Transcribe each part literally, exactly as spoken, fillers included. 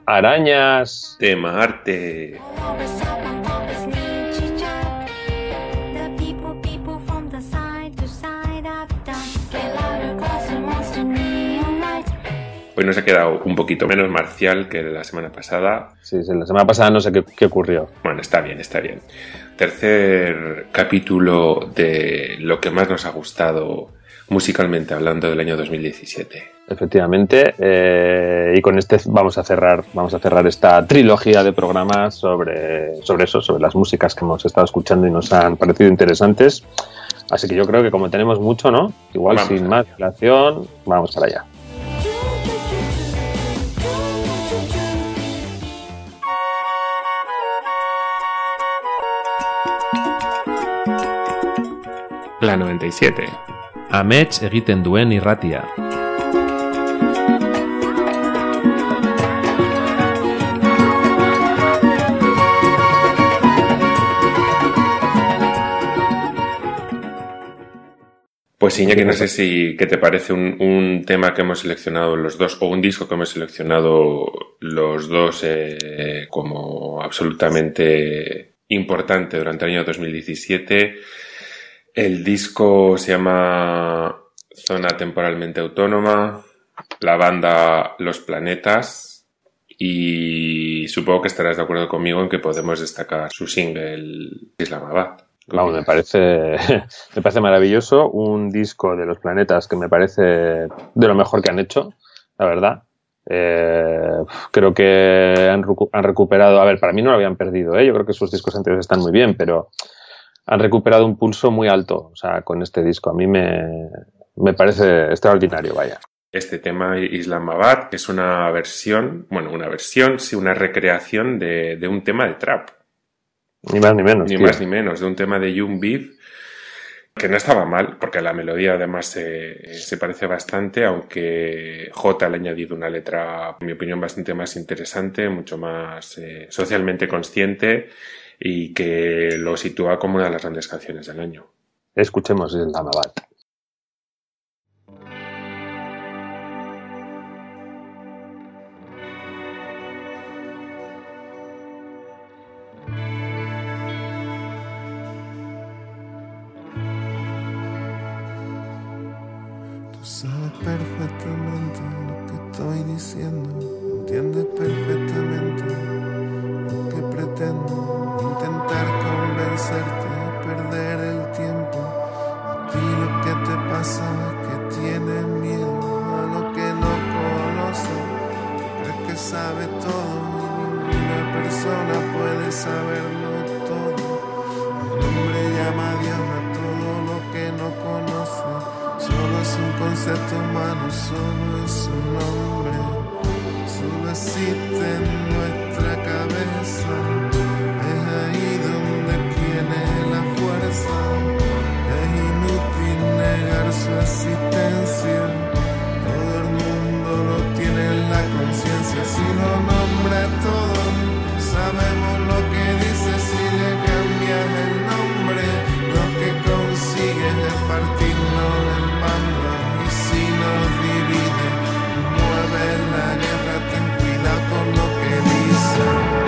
arañas. Tema arte. Hoy nos ha quedado un poquito menos marcial que la semana pasada. Sí, sí, la semana pasada no sé qué, qué ocurrió. Bueno, está bien, está bien. Tercer capítulo de lo que más nos ha gustado musicalmente hablando del año dos mil diecisiete. Efectivamente, eh, y con este vamos a cerrar, vamos a cerrar esta trilogía de programas sobre, sobre eso, sobre las músicas que hemos estado escuchando y nos han parecido interesantes. Así que yo creo que como tenemos mucho, ¿no? Igual vamos sin más dilación, vamos para allá. La noventa y siete. Amets egiten duen irratia. Pues Iñaki, no sé si qué te parece un, un tema que hemos seleccionado los dos, o un disco que hemos seleccionado los dos eh, como absolutamente importante durante el año dos mil diecisiete. El disco se llama Zona Temporalmente Autónoma, la banda Los Planetas, y supongo que estarás de acuerdo conmigo en que podemos destacar su single Islamabad. Vamos, me parece, me parece maravilloso, un disco de Los Planetas que me parece de lo mejor que han hecho, la verdad. Eh, creo que han, han recuperado, a ver, para mí no lo habían perdido, ¿eh? Yo creo que sus discos anteriores están muy bien, pero han recuperado un pulso muy alto, o sea, con este disco. A mí me, me parece extraordinario, vaya. Este tema Islamabad es una versión, bueno, una versión, sí, una recreación de, de un tema de trap. Ni más ni menos. Ni tío. más ni menos, de un tema de Young Beef, que no estaba mal, porque la melodía además se, se parece bastante, aunque J le ha añadido una letra, en mi opinión, bastante más interesante, mucho más eh, socialmente consciente, y que lo sitúa como una de las grandes canciones del año. Escuchemos Islamabad. Tú sabes perfectamente lo que estoy diciendo, entiendes perfectamente lo que pretendo. Intentar convencerte, perder el tiempo. A ti lo que te pasa es que tienes miedo a lo que no conoces. Crees que sabes todo y ninguna persona puede saberlo todo. El hombre llama a Dios a todo lo que no conoce. Solo es un concepto humano, solo es un nombre. Solo existe en nuestra cabeza. Ahí donde tiene la fuerza, es inútil negar su existencia. Todo el mundo lo tiene en la conciencia. Si lo nombra todo, sabemos lo que dice. Si le cambias el nombre, lo que consigues es partirnos en bandas. Y si nos divide, mueve la guerra. Ten cuidado con lo que dice.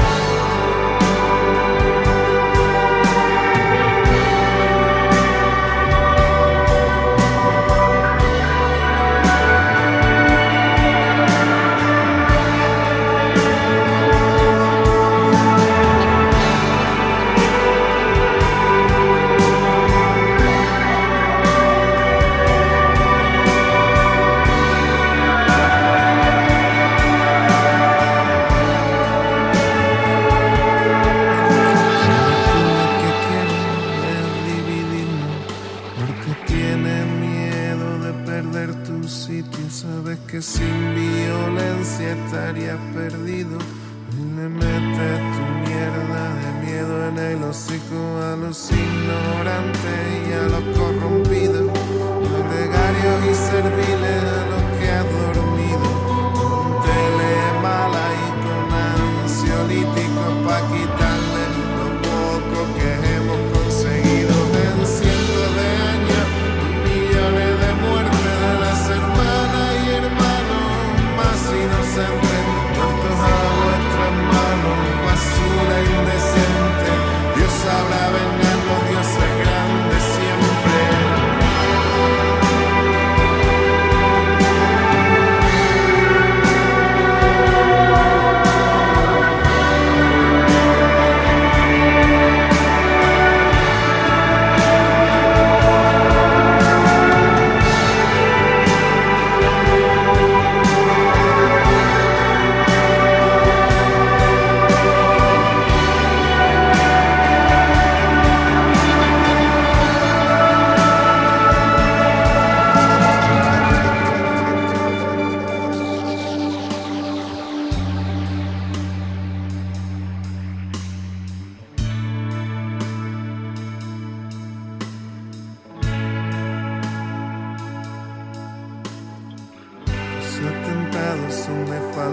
Que sin violencia estarías perdido y le metes tu mierda de miedo en el hocico a los ignorantes y a los corrompidos, los gregarios y serviles a los que has dormido, con tele mala y con ansiolíticos pa' quitarle lo poco que hemos conseguido en cientos de años, millones de muertes de las hermanas y hermanos más inocentes, muertos a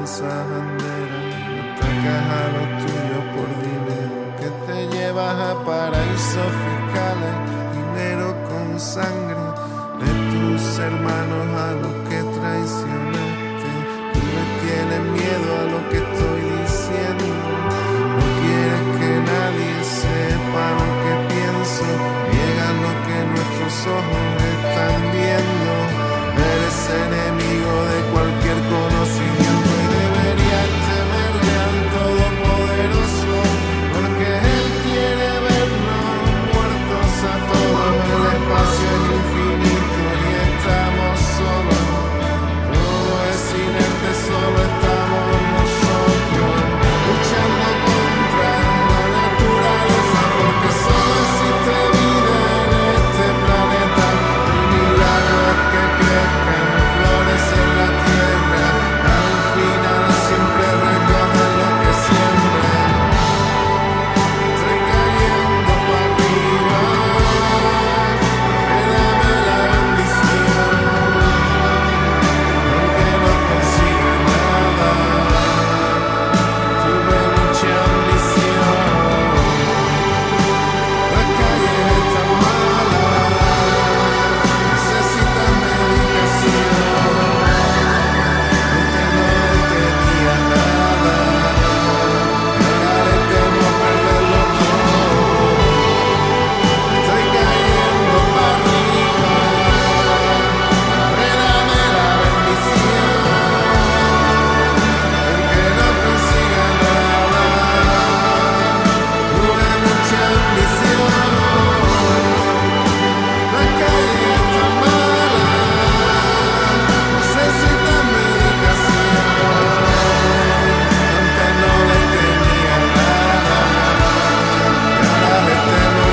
falsas banderas, atacas a los tuyos por dinero, que te llevas a paraísos fiscales, dinero con sangre de tus hermanos a los que traicionaste. Tú le tienes miedo a lo que estoy diciendo, no quieres que nadie sepa lo que pienso, niegas lo que nuestros ojos están viendo. Eres enemigo de cualquier conocimiento y deberías temerle al Todopoderoso, porque Él quiere vernos muertos a todos. El espacio es infinito y estamos solos, todo es inerte, solo estamos nosotros, luchando contra la naturaleza, porque solo existe vida en este planeta. El milagro es que crezcan flores en la tierra, al final siempre recogen lo que siembran. Estoy cayendo para arriba, dame la bendición, aunque no consiga nada, tuve mucha ambición. La calle está mala, necesitas medicación, antes no le tenía nada, ahora le temo perderlo todo. Estoy cayendo para arriba, dame la bendición, aunque no consiga nada, tuve mucha ambición. La calle está mala, necesita medicación, antes no le tenía nada, ahora le temo.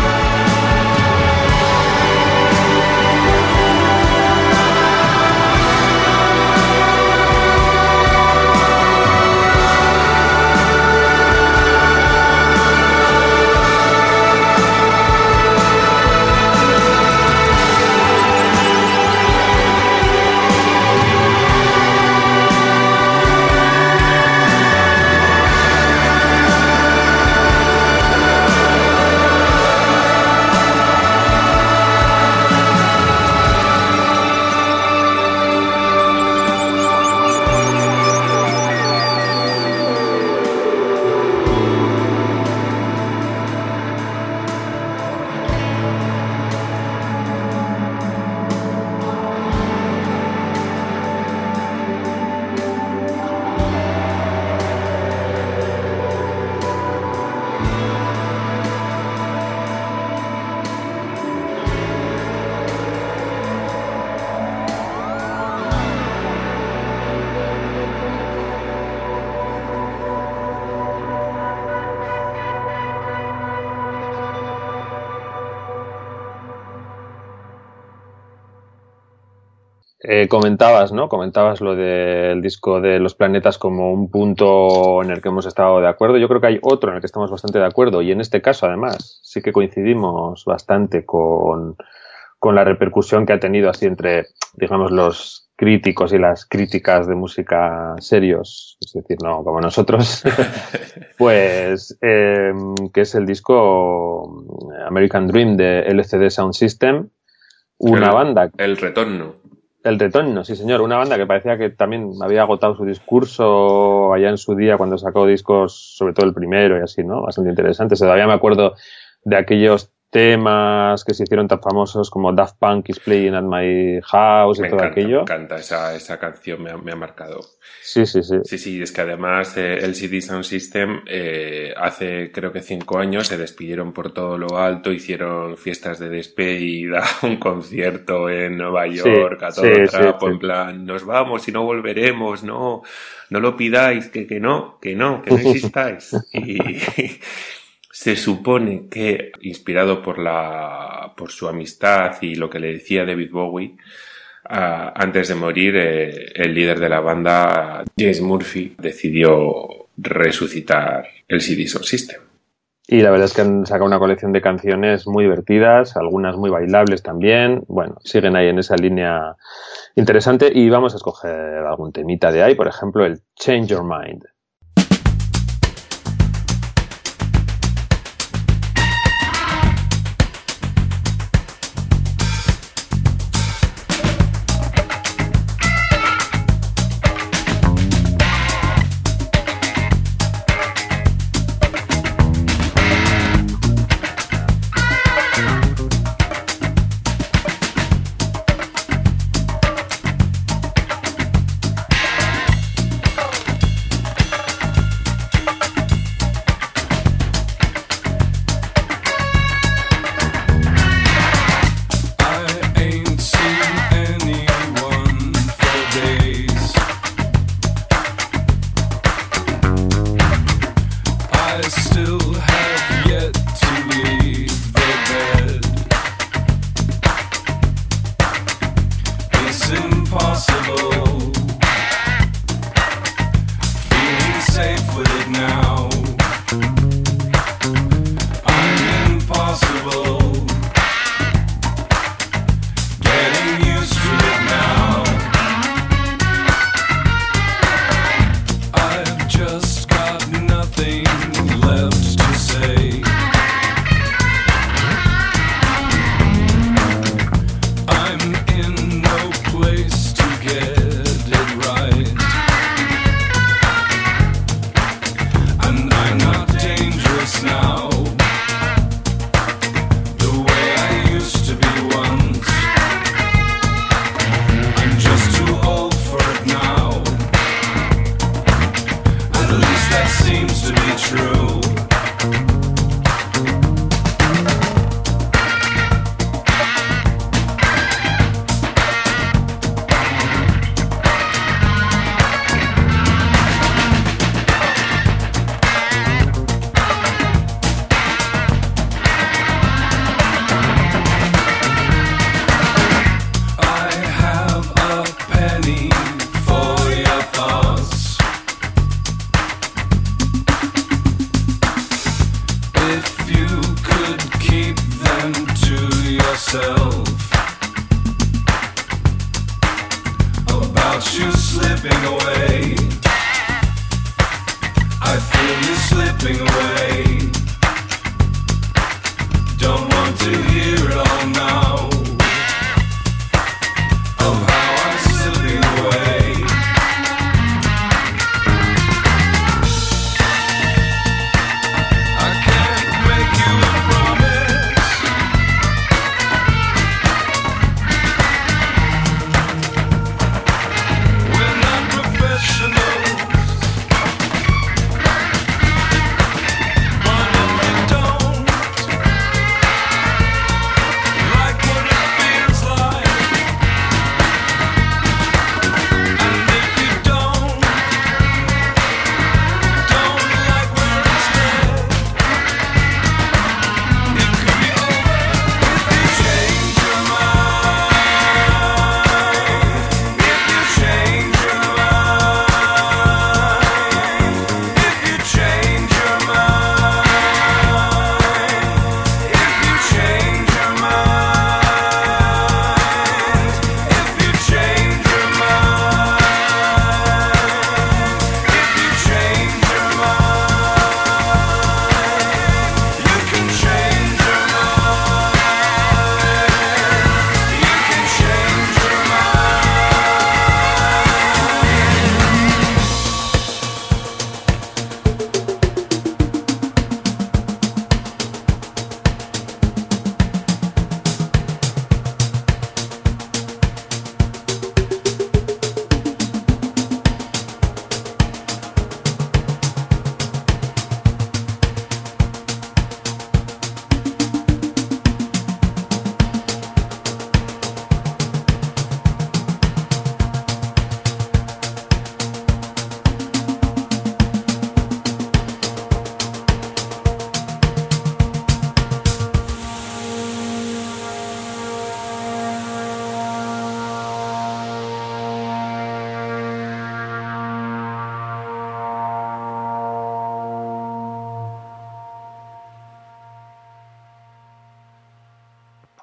Eh, comentabas, ¿no? Comentabas lo del disco de Los Planetas como un punto en el que hemos estado de acuerdo. Yo creo que hay otro en el que estamos bastante de acuerdo, y en este caso, además, sí que coincidimos bastante con, con la repercusión que ha tenido así entre, digamos, los críticos y las críticas de música serios, es decir, no como nosotros, pues, eh, que es el disco American Dream de L C D Sound System, una el, banda... El retorno. El retorno, sí señor, una banda que parecía que también había agotado su discurso allá en su día cuando sacó discos, sobre todo el primero y así, ¿no? Bastante interesantes. Todavía me acuerdo de aquellos temas que se hicieron tan famosos como Daft Punk is Playing at My House y me todo encanta, aquello. Me encanta, esa, esa canción me ha, me ha marcado. Sí, sí, sí. Sí, sí, es que además eh, L C D Sound System eh, hace creo que cinco años se despidieron por todo lo alto, hicieron fiestas de despedida, un concierto en Nueva York, sí, a todo sí, trapo, sí, en plan, nos vamos y no volveremos, no, no lo pidáis, que, que no, que no, que no existáis. Y... se supone que, inspirado por la por su amistad y lo que le decía David Bowie, uh, antes de morir, eh, el líder de la banda, James Murphy, decidió resucitar el L C D Sound System. Y la verdad es que han sacado una colección de canciones muy divertidas, algunas muy bailables también. Bueno, siguen ahí en esa línea interesante y vamos a escoger algún temita de ahí, por ejemplo, el Change Your Mind.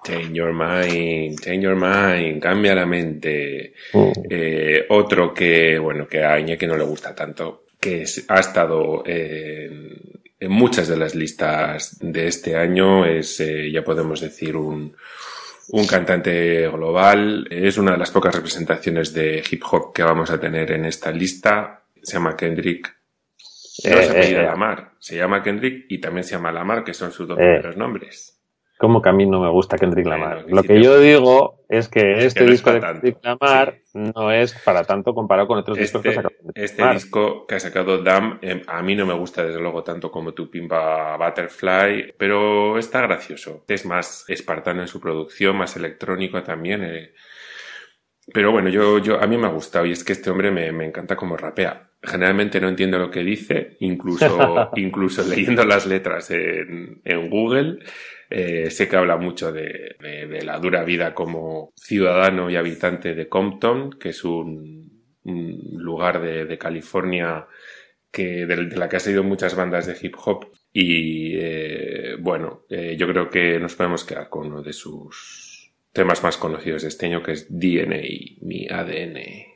Change your mind, change your mind, cambia la mente. Uh. Eh, otro que, bueno, que a Iñaki no le gusta tanto, que es, ha estado en, en muchas de las listas de este año, es, eh, ya podemos decir, un, un cantante global. Es una de las pocas representaciones de hip hop que vamos a tener en esta lista. Se llama Kendrick. No se apellida eh, Lamar, se llama Kendrick y también se llama Lamar, que son sus dos eh. primeros nombres. ¿Cómo que a mí no me gusta Kendrick Lamar? Bueno, Lo si que te... yo digo es que es este que no disco de tanto. Kendrick Lamar sí. no es para tanto comparado con otros discos este, que ha sacado. Este disco que ha sacado Damn, eh, a mí no me gusta desde luego tanto como Tu Pimpa Butterfly, pero está gracioso. Es más espartano en su producción, más electrónico también. Eh. Pero bueno, yo, yo, a mí me ha gustado y es que este hombre me, me encanta como rapea. Generalmente no entiendo lo que dice, incluso, incluso leyendo las letras en, en Google. Eh, sé que habla mucho de, de, de la dura vida como ciudadano y habitante de Compton, que es un, un lugar de, de California que, de, de la que ha salido muchas bandas de hip hop. Y eh, bueno, eh, yo creo que nos podemos quedar con uno de sus temas más conocidos de este año, que es D N A, mi A D N.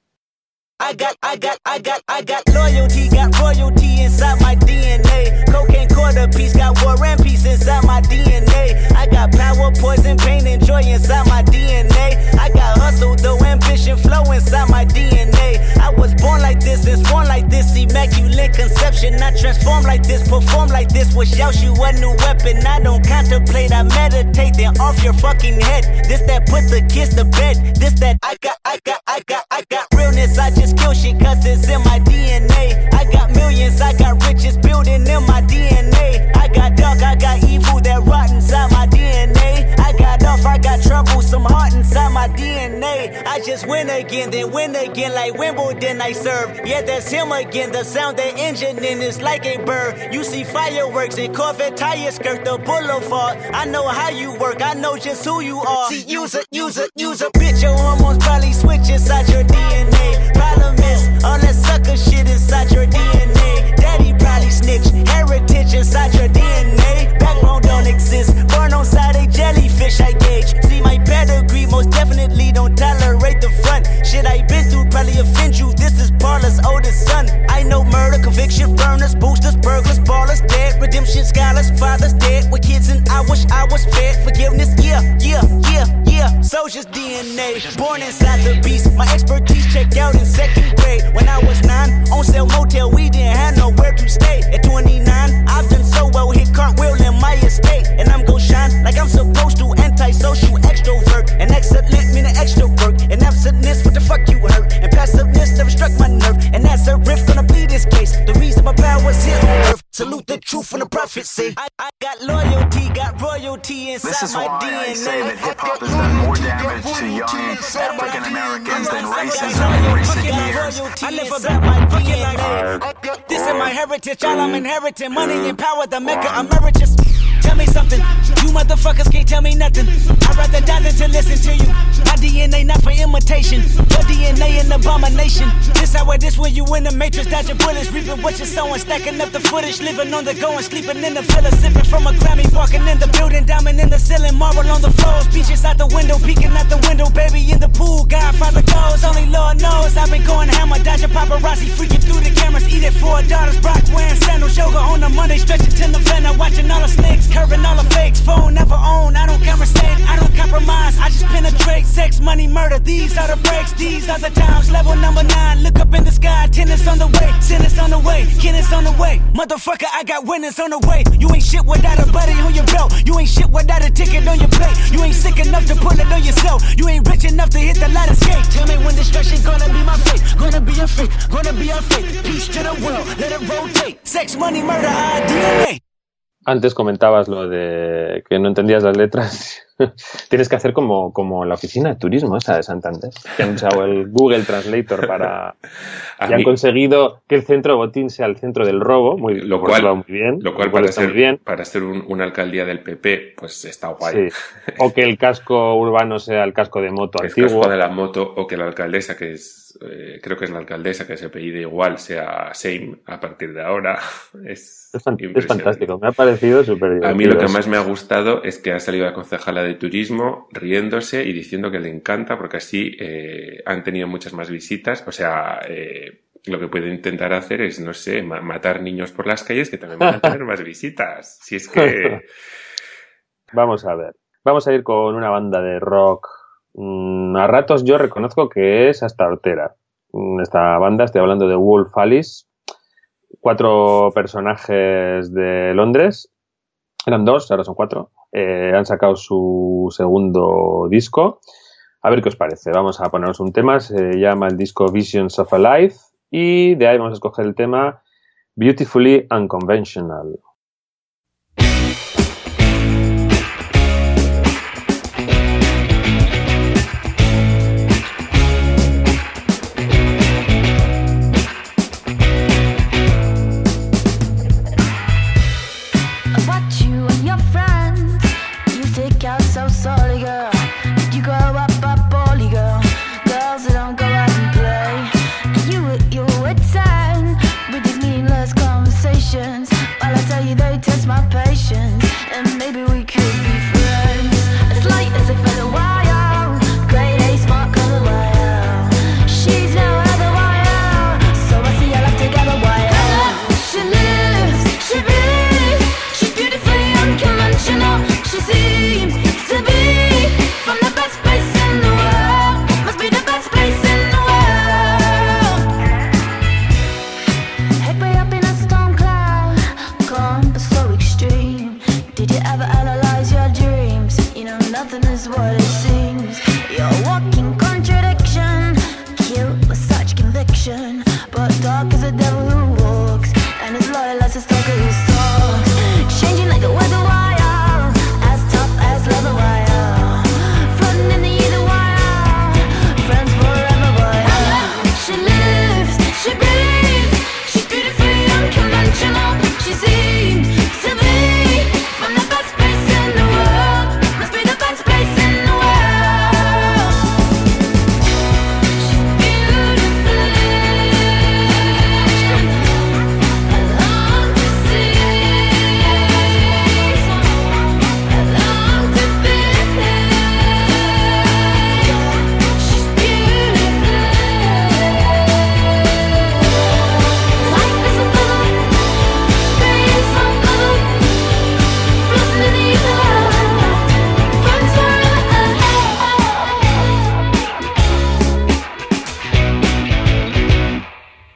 I got, I got, I got, I got loyalty, got royalty inside my D N A. Cocaine quarter piece, got war and peace inside my D N A. I got power, poison, pain, and joy inside my D N A. I got hustle, though ambition, flow inside my D N A. I was born like this and born like this, immaculate conception. I transform like this, perform like this, wish out you a new weapon. I don't contemplate, I meditate, then off your fucking head. This that put the kids to bed. This that I got, I got, I got, I got realness. I just kill shit cause it's in my D N A. I got millions, I got riches building in my D N A. I got dark, I got evil that rot inside my D N A. I got off, I got trouble, some heart inside my D N A. I just win again, then win again like Wimbledon I serve. Yeah, that's him again, the sound that engine in is like a bird. You see fireworks and Corvette tires skirt the boulevard. I know how you work, I know just who you are. See, use a, use a, use a bitch, your hormones probably switch inside your D N A. Problem is, all that sucker shit inside your D N A. Daddy probably snitch, heritage inside your D N A. Backbone don't exist, born on side a jellyfish I gauge. See my pedigree, most definitely don't tolerate the front. Shit I been through probably offend you, this is Parla's oldest son. I know murder, conviction, burners, boosters, burglars, ballers, dead. Redemption, scholars, fathers dead. With kids and I wish I was fed. Forgiveness, yeah, yeah, yeah, yeah. Soldier's D N A, born inside the beast. My expertise checked out in second grade. When I was nine, on sale motel, we didn't have nowhere to stay. At twenty-nine, I've done so well, hit cartwheel in my estate. And I'm gon' shine like I'm supposed to. Antisocial extrovert. And excellent meaning extra work. And absentness, what the fuck you hurt? And passiveness never struck my nerve. And that's a riff, gonna plead this case. The reason my power's here on earth. Salute the truth from the prophecy. I, I got loyalty, got royalty inside my D N A. This is why I say that hip-hop has done more damage to young African Americans than racism in recent years. I live about my D N A. This is my heritage, all I'm inheriting. Money and power, the maker emeritus. Tell me something, you motherfuckers can't tell me nothing. I'd rather die than to listen to you. My D N A not for imitation. Your D N A an abomination. This how it is when you in the matrix, dodging bullets, reaping what you're sowing, stacking up the footage, living on the go and sleeping in the villa, sipping from a Grammy, walking in the building, diamond in the ceiling, marble on the floors, beaches out the window, peeking out the window, baby in the pool, Godfather goes, only Lord knows. I've been going hammer, dodging paparazzi, freaking through the cameras, eating four daughters, Brock wearing sandals, yoga on a Monday, stretching to November, watching all the snakes, curving all the fakes, phone never own, I don't conversate, I don't compromise, I just penetrate, sex, money, murder, these are the breaks, these are the times, level number nine, look up in the sky, tennis on the way, tennis on the way, tennis on the way, motherfucker, I got winners on the way, you ain't shit without a buddy on your belt, you ain't shit without a ticket on your plate, you ain't sick enough to pull it on yourself, you ain't rich enough to hit the ladder skate, tell me when destruction gonna be my fate, gonna be a fate, gonna be a fate, peace to the world, let it rotate, sex, money, murder, our D N A. Antes comentabas lo de que no entendías las letras. Tienes que hacer como, como la oficina de turismo esa de Santander, que han usado el Google Translator para... y han conseguido que el centro de Botín sea el centro del robo, muy, lo cual, muy bien. Lo cual, para ser, bien. para ser un, una alcaldía del P P, pues está guay. Sí. O que el casco urbano sea el casco de moto el antiguo. El casco de la moto, o que la alcaldesa, que es, eh, creo que es la alcaldesa que se apellide igual, sea same a partir de ahora. Es, es, fan, es fantástico, me ha parecido súper divertido. A mí lo que más me ha gustado es que ha salido la concejala de de turismo riéndose y diciendo que le encanta porque así eh, han tenido muchas más visitas. O sea, eh, lo que puede intentar hacer es, no sé, ma- matar niños por las calles que también van a tener más visitas. Si es que... Vamos a ver. Vamos a ir con una banda de rock. Mm, a ratos yo reconozco que es hasta hortera. Mm, Esta banda, estoy hablando de Wolf Alice. Cuatro personajes de Londres. Eran dos, ahora son cuatro. Eh, han sacado su segundo disco. A ver qué os parece. Vamos a ponernos un tema. Se llama el disco Visions of a Life. Y de ahí vamos a escoger el tema Beautifully Unconventional. I watch you and your friends. You stick out so sorry, girl. You grow up a bully, girl. Girls that don't go out and play. And you at your wits' end with these meaningless conversations. While I tell you they test my patience, and maybe we could be friends. As light as a feather wire, grade A smart color wire. She's no other wire, so I see our life together wire. She lives, she breathes. She's beautifully unconventional. She seems to be from the best place in the world. Must be the best place in the world. Head way up in a storm cloud, calm but so extreme. Did you ever analyze your dreams? You know nothing is what it seems. You're a walking contradiction, cute with such conviction, but dark as the devil who walks, and as loyal as a stalker who stalks. Changing like the weather wire, as tough as leather wire. Floating in the ether wire, friends forever wire. She lives, she breathes, she's beautifully unconventional. She seems to be from the best place in the world. Must be the best place in the world. She's beautifully. I long to see. I long to be. She's beautiful. Life is a feather, rays on color, floating in the ether, friends forever.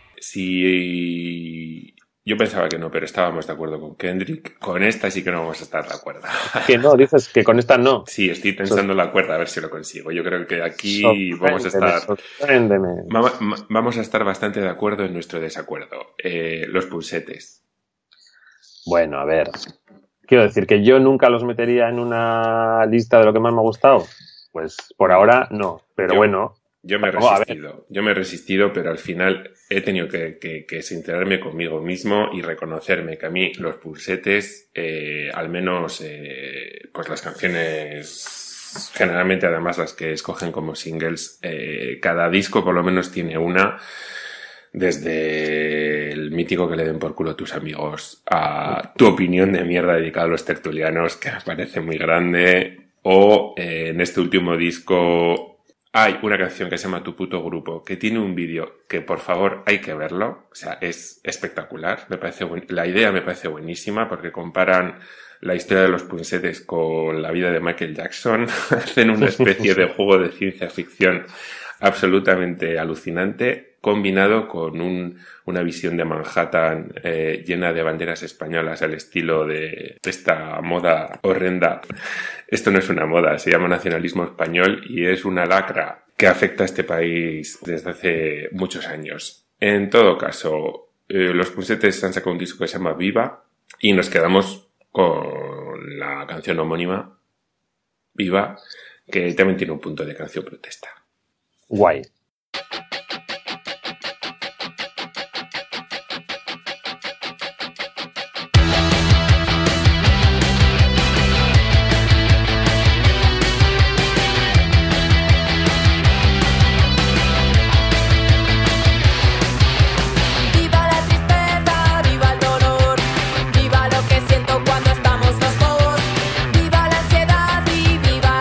Si yo pensaba que no, pero estábamos de acuerdo con Kendrick, con esta sí que no vamos a estar de acuerdo. Que no, dices que con esta no. Sí, estoy tensando la cuerda a ver si lo consigo. Yo creo que aquí Sorpréndeme, vamos a estar sorpréndeme. va- va- vamos a estar bastante de acuerdo en nuestro desacuerdo. Eh, los pulsetes. Bueno, a ver. Quiero decir que yo nunca los metería en una lista de lo que más me ha gustado. Pues por ahora no. Pero Yo- bueno, Yo me he Vamos a ver. resistido, yo me he resistido, pero al final he tenido que, que, que sincerarme conmigo mismo y reconocerme que a mí los pulsetes, eh, al menos, eh, pues las canciones, generalmente además las que escogen como singles, eh, cada disco por lo menos tiene una, desde el mítico Que le den por culo a tus amigos, a Tu opinión de mierda dedicada a los tertulianos, que me parece muy grande, o eh, en este último disco hay una canción que se llama Tu puto grupo, que tiene un vídeo que, por favor, hay que verlo. O sea, es espectacular. Me parece buen- la idea me parece buenísima porque comparan la historia de los punsetes con la vida de Michael Jackson. Hacen una especie de juego de ciencia ficción absolutamente alucinante, combinado con un, una visión de Manhattan eh, llena de banderas españolas al estilo de esta moda horrenda. Esto no es una moda, se llama nacionalismo español y es una lacra que afecta a este país desde hace muchos años. En todo caso, eh, los Punsetes han sacado un disco que se llama Viva y nos quedamos con la canción homónima, Viva, que también tiene un punto de canción protesta. guay. Viva la tristeza, viva el dolor, viva lo que siento cuando estamos los dos, viva la ansiedad y viva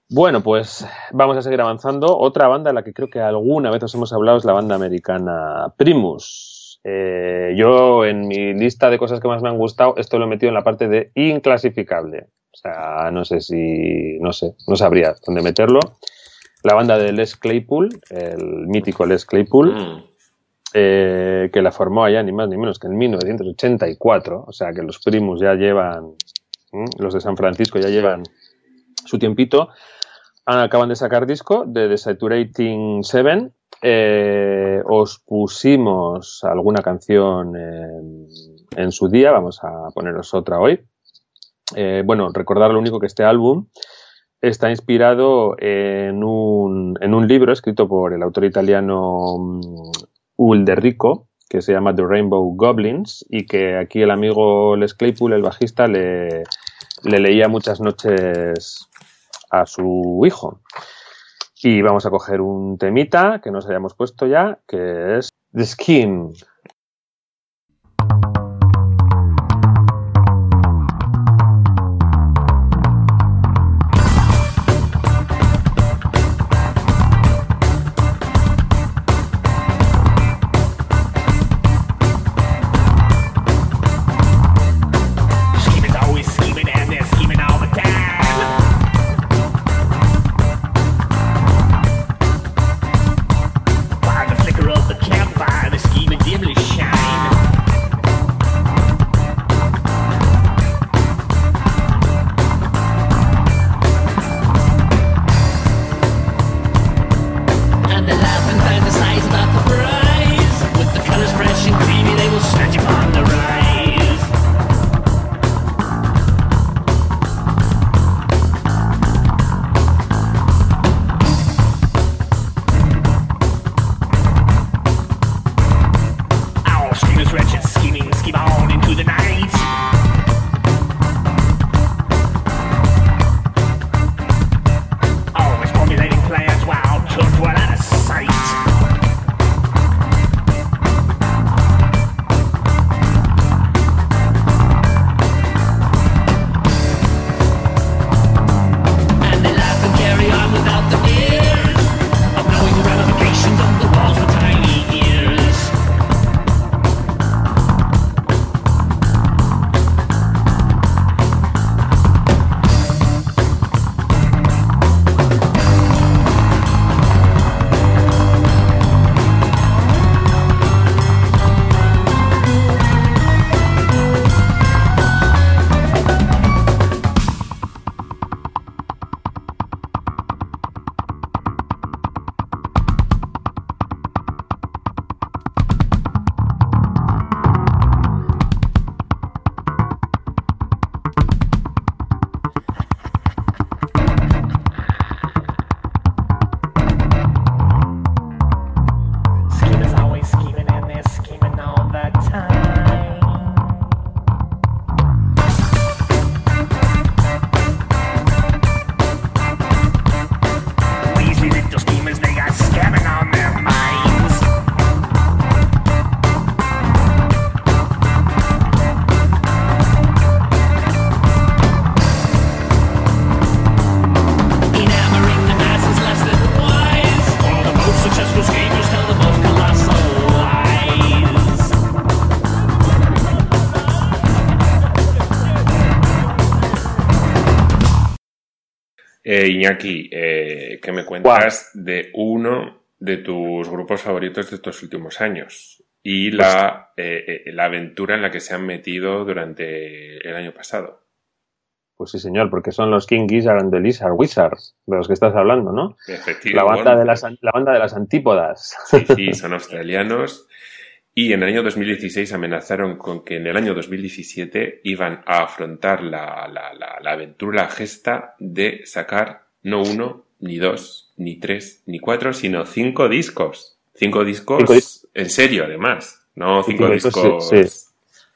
Bueno, pues vamos a seguir avanzando. Otra banda de la que creo que alguna vez os hemos hablado es la banda americana Primus. Eh, yo en mi lista de cosas que más me han gustado, esto lo he metido en la parte de inclasificable. O sea, no sé si, no sé, no sabría dónde meterlo. La banda de Les Claypool, el mítico Les Claypool, mm. eh, que la formó allá ni más ni menos que en mil novecientos ochenta y cuatro. O sea, que los Primus ya llevan, ¿eh? los de San Francisco ya llevan su tiempito. Acaban de sacar disco de The Saturating Seven. Eh, os pusimos alguna canción en, en su día, vamos a poneros otra hoy. Eh, bueno, recordar lo único que este álbum está inspirado en un, en un libro escrito por el autor italiano Ulderico, que se llama The Rainbow Goblins, y que aquí el amigo Les Claypool, el bajista, le, le leía muchas noches a su hijo. Y vamos a coger un temita que nos hayamos puesto ya, que es The Scheme. Eh, Iñaki, eh, ¿qué me cuentas wow. de uno de tus grupos favoritos de estos últimos años? Y la, eh, eh, la aventura en la que se han metido durante el año pasado. Pues sí, señor, porque son los King Gizzard and the Lizard Wizards, de los que estás hablando, ¿no? Efectivamente. La banda de las, la banda de las antípodas. Sí, sí, son australianos. Y en el año dos mil dieciséis amenazaron con que en el año dos mil diecisiete iban a afrontar la, la, la, la aventura, la gesta de sacar no uno, ni dos, ni tres, ni cuatro, sino cinco discos. Cinco discos, cinco dis- en serio, además. No cinco, cinco discos... Sí, sí.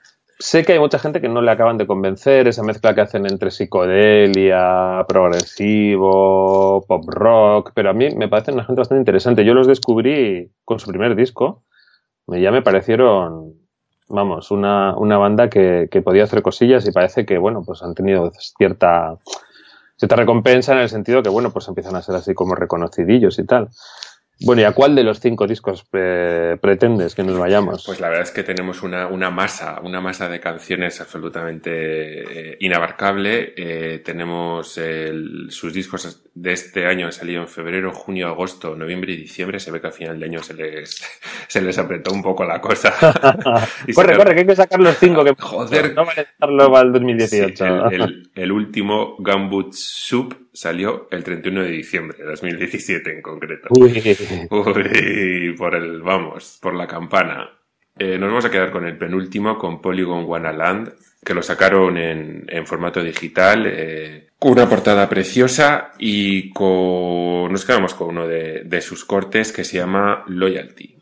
Sé que hay mucha gente que no le acaban de convencer esa mezcla que hacen entre psicodelia, progresivo, pop rock, pero a mí me parece una gente bastante interesante. Yo los descubrí con su primer disco. Ya me parecieron, vamos, una, una banda que, que podía hacer cosillas y parece que, bueno, pues han tenido cierta se te recompensa en el sentido que, bueno, pues empiezan a ser así como reconocidillos y tal. Bueno, ¿y a cuál de los cinco discos pre- pretendes que nos vayamos? Pues la verdad es que tenemos una, una masa, una masa de canciones absolutamente eh, inabarcable. Eh, tenemos el, sus discos de este año han salido en febrero, junio, agosto, noviembre y diciembre. Se ve que al final de año se les, se les apretó un poco la cosa. corre, sacar... corre, que hay que sacar los cinco. Que... Joder. No vale dejarlo para el dos mil dieciocho. Sí, el, el, el último Gumboot Soup salió el treinta y uno de diciembre de dos mil diecisiete en concreto. Uy. Uy, por el, vamos, por la campana. Eh, nos vamos a quedar con el penúltimo, con Polygon Wonderland, que lo sacaron en, en formato digital, eh, con una portada preciosa y con, nos quedamos con uno de, de sus cortes que se llama Loyalty.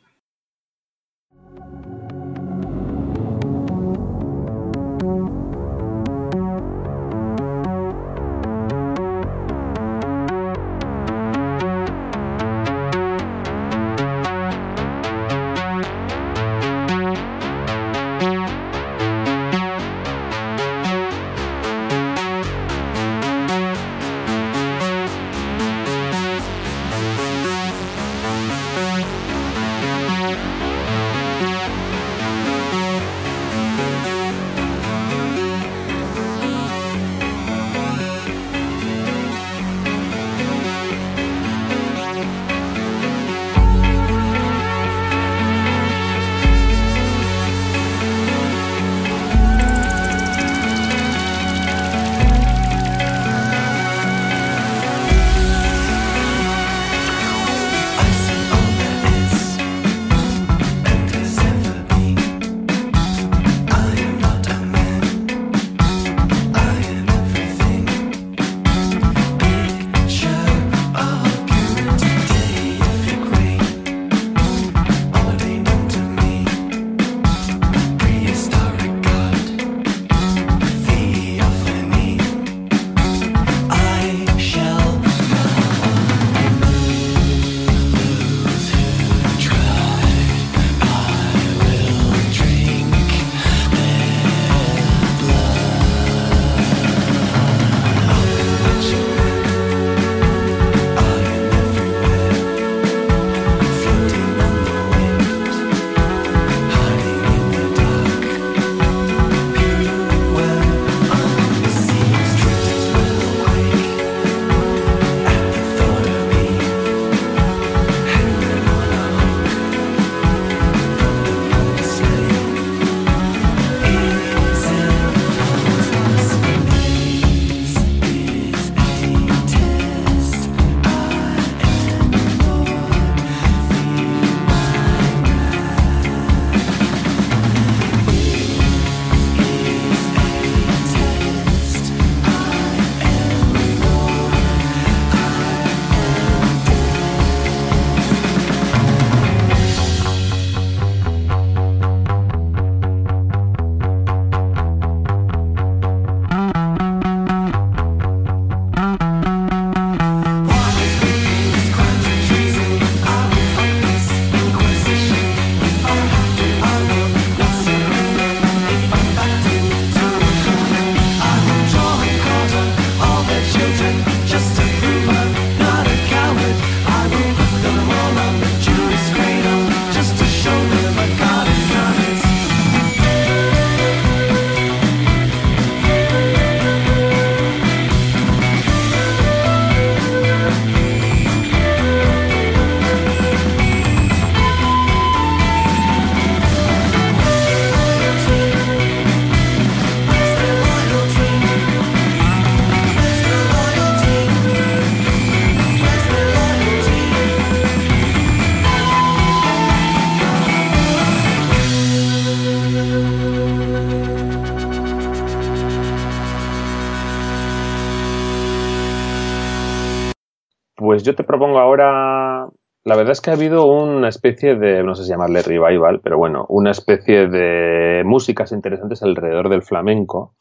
Pues yo te propongo ahora, la verdad es que ha habido una especie de, no sé si llamarle revival, pero bueno, una especie de músicas interesantes alrededor del flamenco,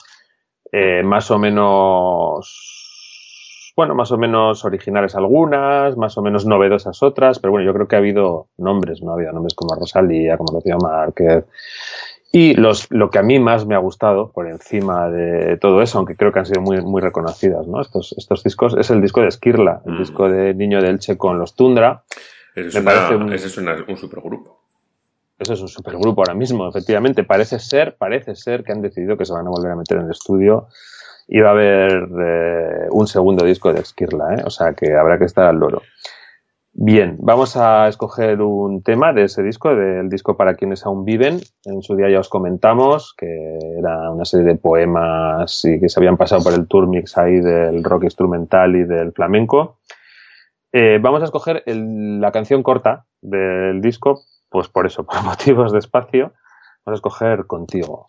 eh, más o menos, bueno, más o menos originales algunas, más o menos novedosas otras, pero bueno, yo creo que ha habido nombres, ¿no? Ha habido nombres como Rosalía, como Rocío Márquez Y los, lo que a mí más me ha gustado, por encima de todo eso, aunque creo que han sido muy, muy reconocidas, ¿no? Estos, estos discos, es el disco de Esquirla, el mm. disco de Niño de Elche con los Tundra. Es me una, parece un, ese es una, un supergrupo. Eso es un supergrupo ahora mismo, efectivamente. Parece ser, parece ser que han decidido que se van a volver a meter en el estudio y va a haber eh, un segundo disco de Esquirla, ¿eh? O sea que habrá que estar al loro. Bien, vamos a escoger un tema de ese disco, del disco Para quienes aún viven. En su día ya os comentamos que era una serie de poemas y que se habían pasado por el tour mix ahí del rock instrumental y del flamenco. Eh, vamos a escoger el, la canción corta del disco, pues por eso, por motivos de espacio. Vamos a escoger Contigo.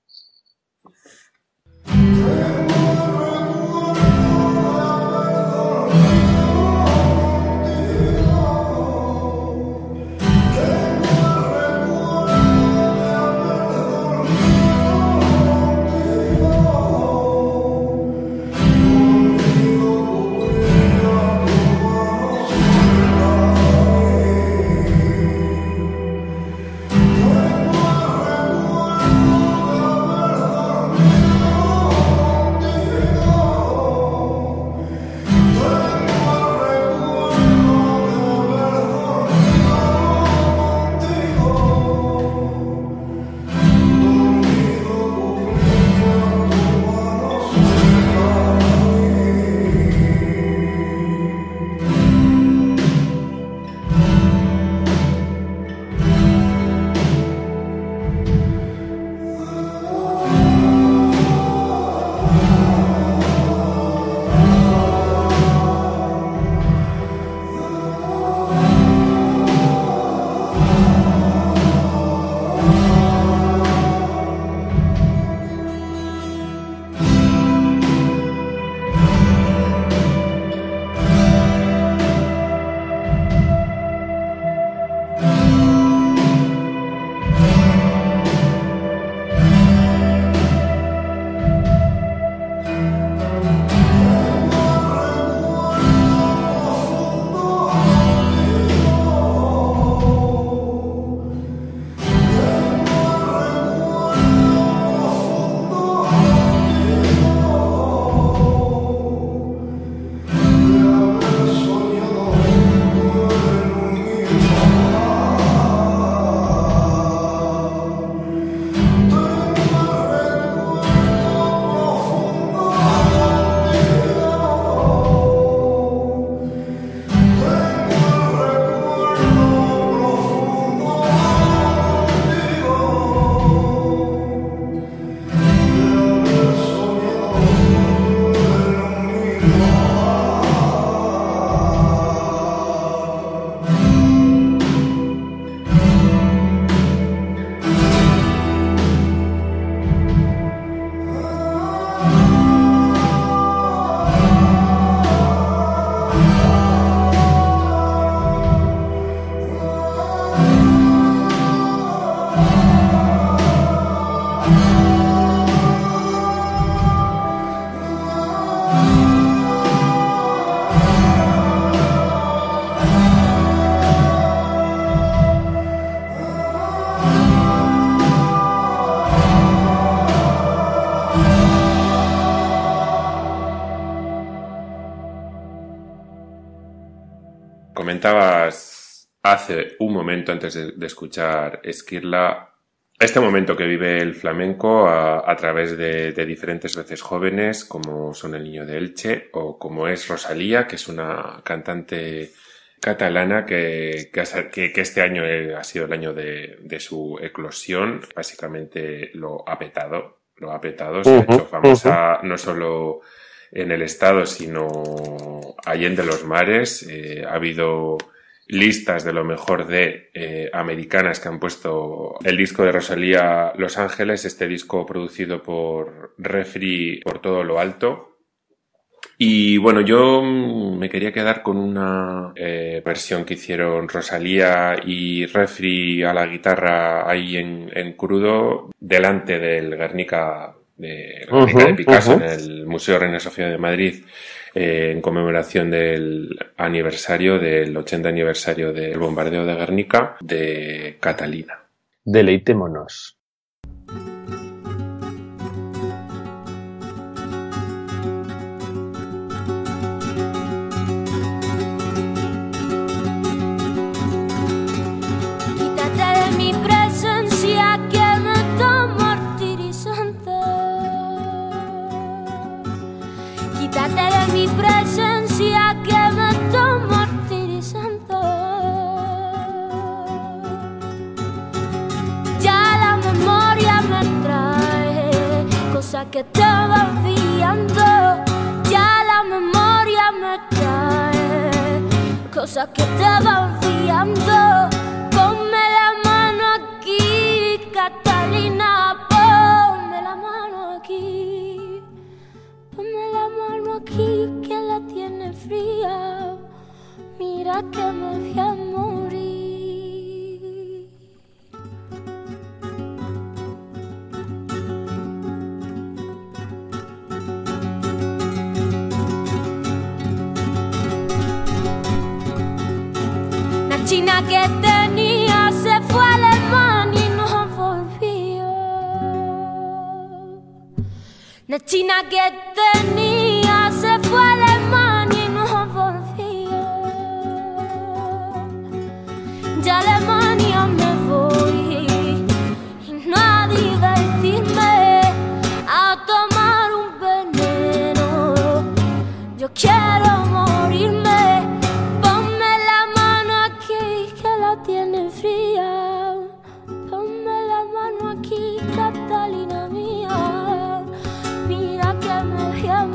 Comentabas hace un momento antes de, de escuchar Esquirla este momento que vive el flamenco a, a través de, de diferentes voces jóvenes como son el Niño de Elche o como es Rosalía, que es una cantante catalana que, que, que este año ha sido el año de, de su eclosión. Básicamente lo ha petado, lo ha petado, se uh-huh, ha hecho famosa uh-huh. no solo en el estado, sino allende los mares. Eh, ha habido listas de lo mejor de eh, americanas que han puesto el disco de Rosalía Los Ángeles, este disco producido por Refri por todo lo alto. Y bueno, yo me quería quedar con una eh, versión que hicieron Rosalía y Refri a la guitarra ahí en, en crudo delante del Guernica de, Guernica uh-huh, de Picasso uh-huh. en el Museo Reina Sofía de Madrid eh, en conmemoración del aniversario, del ochenta aniversario del bombardeo de Guernica de Catalina. Deleitémonos. Que te va enviando, ya la memoria me trae cosas que te va enviando. Ponme la mano aquí, Catalina, ponme la mano aquí, ponme la mano aquí que la tiene fría. Mira que me voy a morir. China que tenía se fue a Alemania y no volvió. La China que tenía se fue a Alemania y no volvió. Ya a Alemania me voy y no a divertirme, a tomar un veneno. Yo quiero morirme. Tiene fría, ponme la mano aquí, Catalina mía, mira que me voy a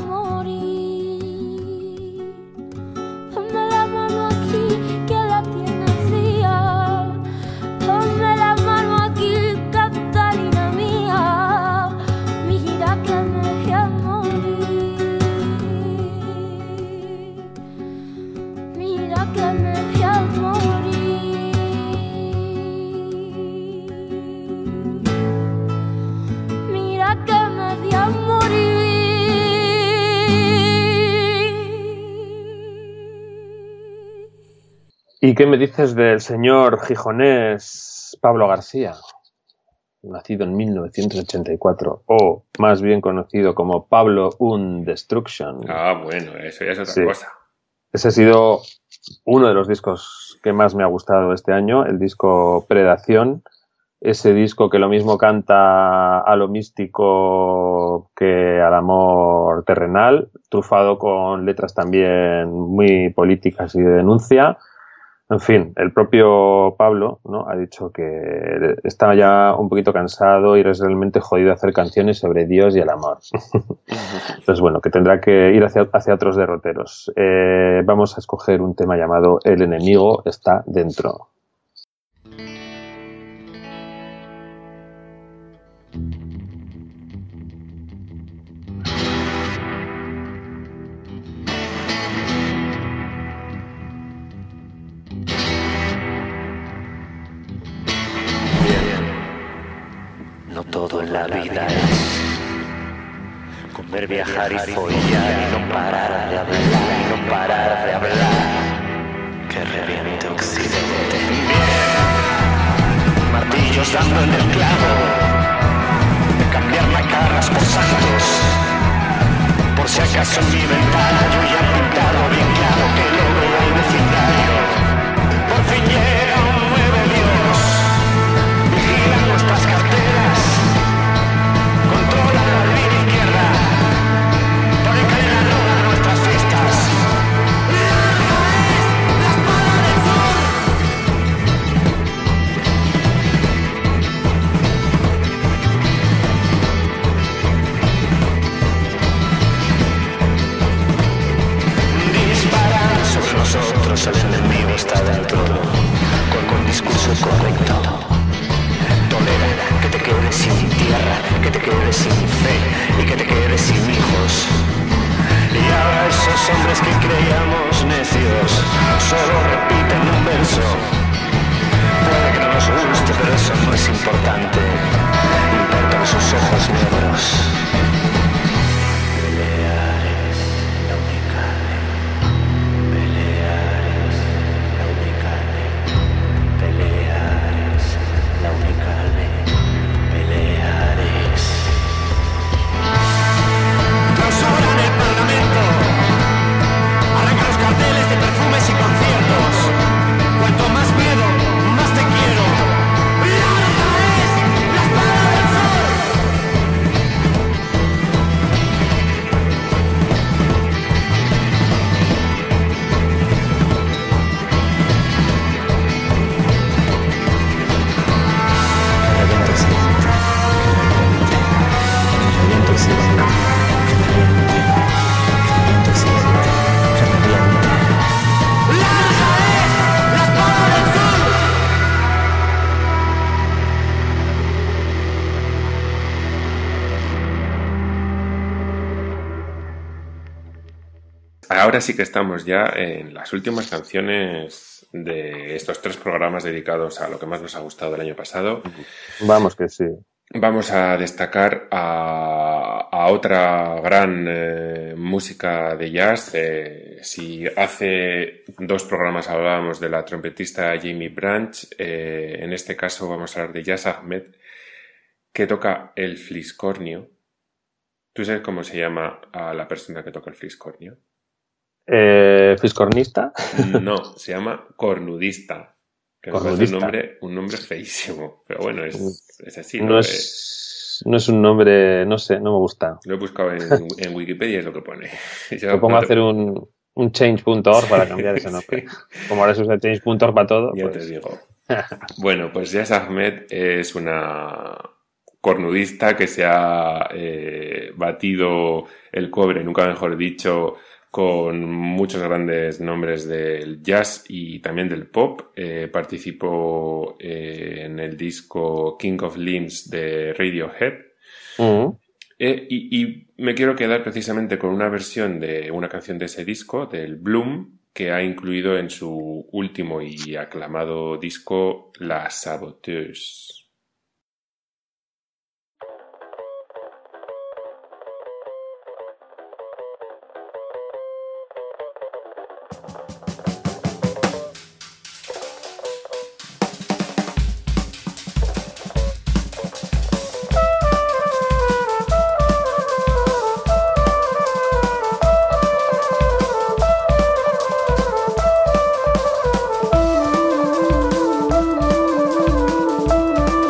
morir. Ponme la mano aquí, que la tiene fría, ponme la mano aquí, Catalina mía, mira que me voy a morir. Mira que me voy a morir. ¿Y qué me dices del señor gijonés Pablo García? Nacido en mil novecientos ochenta y cuatro, o más bien conocido como Pablo Un Destruction. Ah, bueno, eso ya es otra sí. cosa. Ese ha sido uno de los discos que más me ha gustado este año, el disco Predación. Ese disco que lo mismo canta a lo místico que al amor terrenal, trufado con letras también muy políticas y de denuncia. En fin, el propio Pablo, ¿no?, ha dicho que estaba ya un poquito cansado y es realmente jodido hacer canciones sobre Dios y el amor. Entonces, bueno, que tendrá que ir hacia, hacia otros derroteros. Eh, vamos a escoger un tema llamado El enemigo está dentro. No todo en la vida es comer, viajar y follar y no parar de hablar, y no parar de hablar. Que reviente Occidente. Martillos dando en el clavo, de cambiar macarras por santos. Por si acaso en mi ventana yo ya he pintado bien claro que lo veo al vecindario. Por fin llega un nuevo Dios, vigila nuestras carteras, controla la línea izquierda, pone cadena roja a nuestras fiestas. La espada del sur. Disparan sobre nosotros, el enemigo está dentro, con un discurso correcto. Tolera que te quedes sin tierra, que te quedes sin fe y que te quedes sin hijos. Y ahora esos hombres que creíamos necios solo repiten un verso. Puede que no nos guste, pero eso no es importante. Importan sus ojos negros. Pelear es la única ley. Pelear es la única ley. Pelear es la única ley. Pelear ahora sí que estamos ya en las últimas canciones de estos tres programas dedicados a lo que más nos ha gustado el año pasado. Vamos que sí. Vamos a destacar a, a otra gran eh, música de jazz. Eh, si hace dos programas hablábamos de la trompetista Jamie Branch, eh, en este caso vamos a hablar de Jas Ahmed, que toca el fliscornio. ¿Tú sabes cómo se llama a la persona que toca el fliscornio? Eh, ¿Fiscornista? No, se llama cornudista. Que me parece un nombre, un nombre feísimo. Pero bueno, es, es así. No, ¿no? es, no es un nombre, no sé, no me gusta. Lo he buscado en, en Wikipedia, es lo que pone. Yo pongo a hacer un, un change punto org para cambiar ese nombre. Como ahora se usa change punto org para todo. Ya pues... te digo. Bueno, pues Jas Ahmed es una cornudista que se ha eh, batido el cobre, nunca mejor dicho, con muchos grandes nombres del jazz y también del pop. Eh, participó eh, en el disco King of Limbs de Radiohead. Uh-huh. Eh, y, y me quiero quedar precisamente con una versión de una canción de ese disco, del Bloom, que ha incluido en su último y aclamado disco La Saboteuse. Thank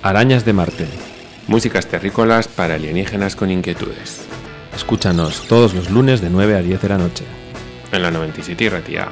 Arañas de Marte. Músicas terrícolas para alienígenas con inquietudes. Escúchanos todos los lunes de nueve a diez de la noche. En la noventa y siete y Ratia.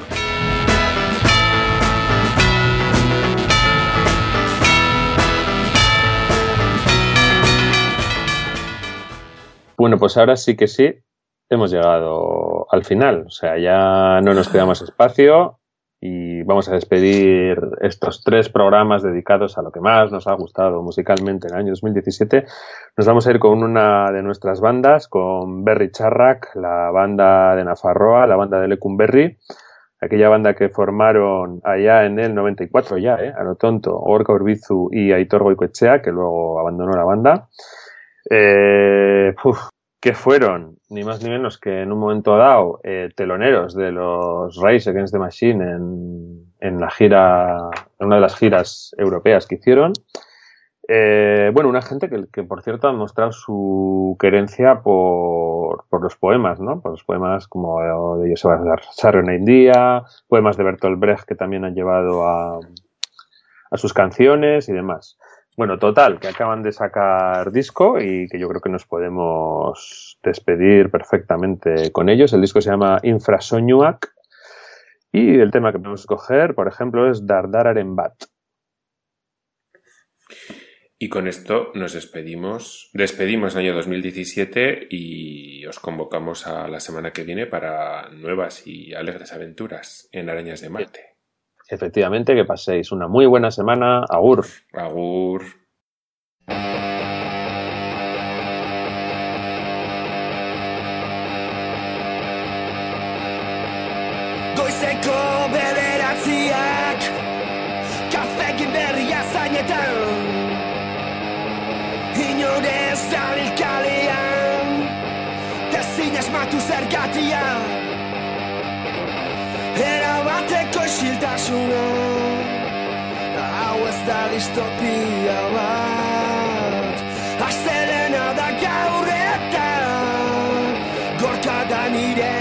Bueno, pues ahora sí que sí, hemos llegado al final. O sea, ya no nos queda más espacio y vamos a despedir estos tres programas dedicados a lo que más nos ha gustado musicalmente en el año dos mil diecisiete. Nos vamos a ir con una de nuestras bandas, con Berri Txarrak, la banda de Nafarroa, la banda de Lecumberri, aquella banda que formaron allá en el noventa y cuatro ya, eh, a lo tonto, Gorka Urbizu y Aitor Goikoetxea, que luego abandonó la banda. Eh, uf, que fueron ni más ni menos que en un momento dado eh, teloneros de los Rage Against the Machine en, en la gira, en una de las giras europeas que hicieron. Eh, bueno, una gente que, que por cierto ha mostrado su querencia por, por los poemas, ¿no? Por los poemas como de Joseph Sarreneindia, poemas de Bertolt Brecht que también han llevado a, a sus canciones y demás. Bueno, total, que acaban de sacar disco y que yo creo que nos podemos despedir perfectamente con ellos. El disco se llama Infrasoinuak y el tema que podemos escoger, por ejemplo, es Dardararen Bat. Y con esto nos despedimos. Despedimos el año dos mil diecisiete y os convocamos a la semana que viene para nuevas y alegres aventuras en Arañas de Marte. Efectivamente, que paséis una muy buena semana. Agur. Agur. Goizeko bederatziak kafekin berria zainetan inorez dabil kalean tezin esmatu zergatia erabateko isiltasuna hau ez da distopia bat astelena da gaur eta gorka da nire